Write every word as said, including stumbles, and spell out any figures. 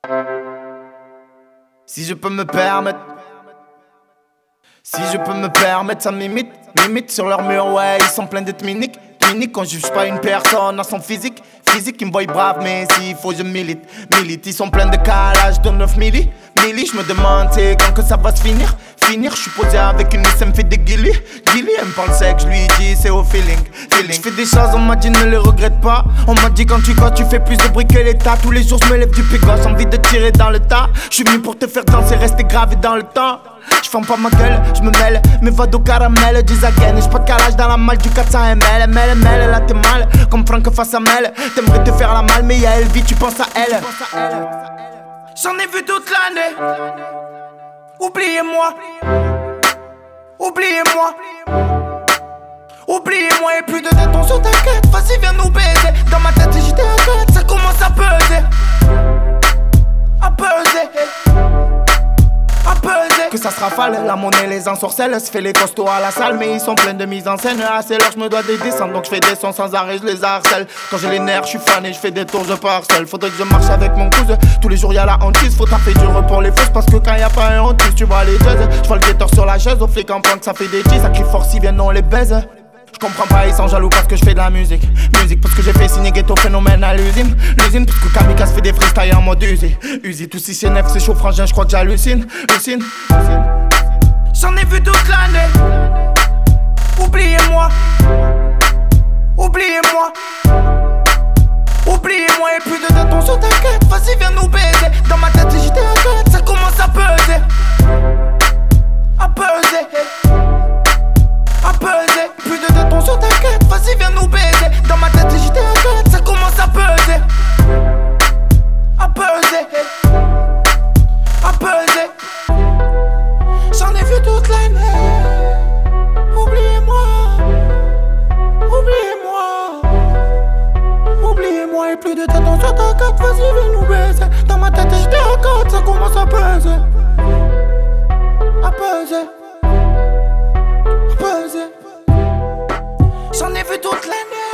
Si je peux me permettre, si je peux me permettre, ça m'imite, m'imite sur leur mur, ouais, ils sont pleins d'être miniques. Minique, on juge pas une personne à son physique. Physique, ils me voient brave, mais s'il faut, je milite. Milite, ils sont pleins de calage de neuf milli. Milli, je me demande, c'est quand que ça va se finir. Finir, je suis posé avec une S M fait des guillis. Guilly, elle me parle sec, je lui dis, c'est au feeling. Feeling. Je fais des choses, on m'a dit, ne les regrette pas. On m'a dit, quand tu vas, tu fais plus de bruit que l'État. Tous les jours, je me lève du pégosse, envie de tirer dans le tas. Je suis venu pour te faire danser, rester gravé dans le temps. Je ferme pas ma gueule, je me mêle, mes voix d'eau caramel, dis again. J'ai pas de calage dans la malle du quatre cents millilitres. M L, M L, là t'es mal, comme Franck face à Mel. T'aimerais te faire la malle, mais y'a Elvie, tu penses à elle. J'en ai vu toute l'année. Oubliez-moi, oubliez-moi, oubliez-moi et plus de tête, on sur ta quête. Vas-y, viens nous baiser. Dans ma tête, j'étais à quatre, ça commence à peser. À peser. À peser. Que ça se rafale, la monnaie les ensorcelle. Se fait les costauds à la salle, mais ils sont pleins de mise en scène. Ah, c'est l'heure, je me dois des descentes, donc je fais des sons sans arrêt, je les harcèle. Quand j'ai les nerfs, je suis fané, je fais des tours, je pars seul. Faudrait que je marche avec mon cousin. Tous les jours y'a la hantise, faut taper dur pour les fausses. Parce que quand y'a pas un hantise, tu vois les jazz. Je vois le guetteur sur la chaise, au flic en plan que ça fait des cheese. Ça crie fort si viennent, on les baise. Je comprends pas, ils sont jaloux parce que je fais de la musique. Musique parce que j'ai fait signer Ghetto Phénomène à l'usine. L'usine parce que Kamikaze fait des freestyles en mode Uzi. Uzi, tout si c'est neuf, c'est chaud frangin, je crois que j'hallucine. Lucine, j'en ai vu toute l'année. Oubliez-moi, oubliez-moi, oubliez-moi et plus de tête, on sur ta quête. Vas-y, viens nous baiser. Dans ma tête, j'étais à quatre, ça commence à peser. À peser. À peser, plus de tête, on sur ta quête. Vas-y, viens nous baiser. Dans ma tête, j'étais à quatre, ça commence à peser. À peser. À peser. J'en ai vu toute l'année. Oubliez-moi. Oubliez-moi. Oubliez-moi et plus de tête, on sur ta quête. Vas-y, viens nous baiser. Dans ma tête, j'étais à quatre, ça commence à peser. À peser. J'en ai vu toute l'année.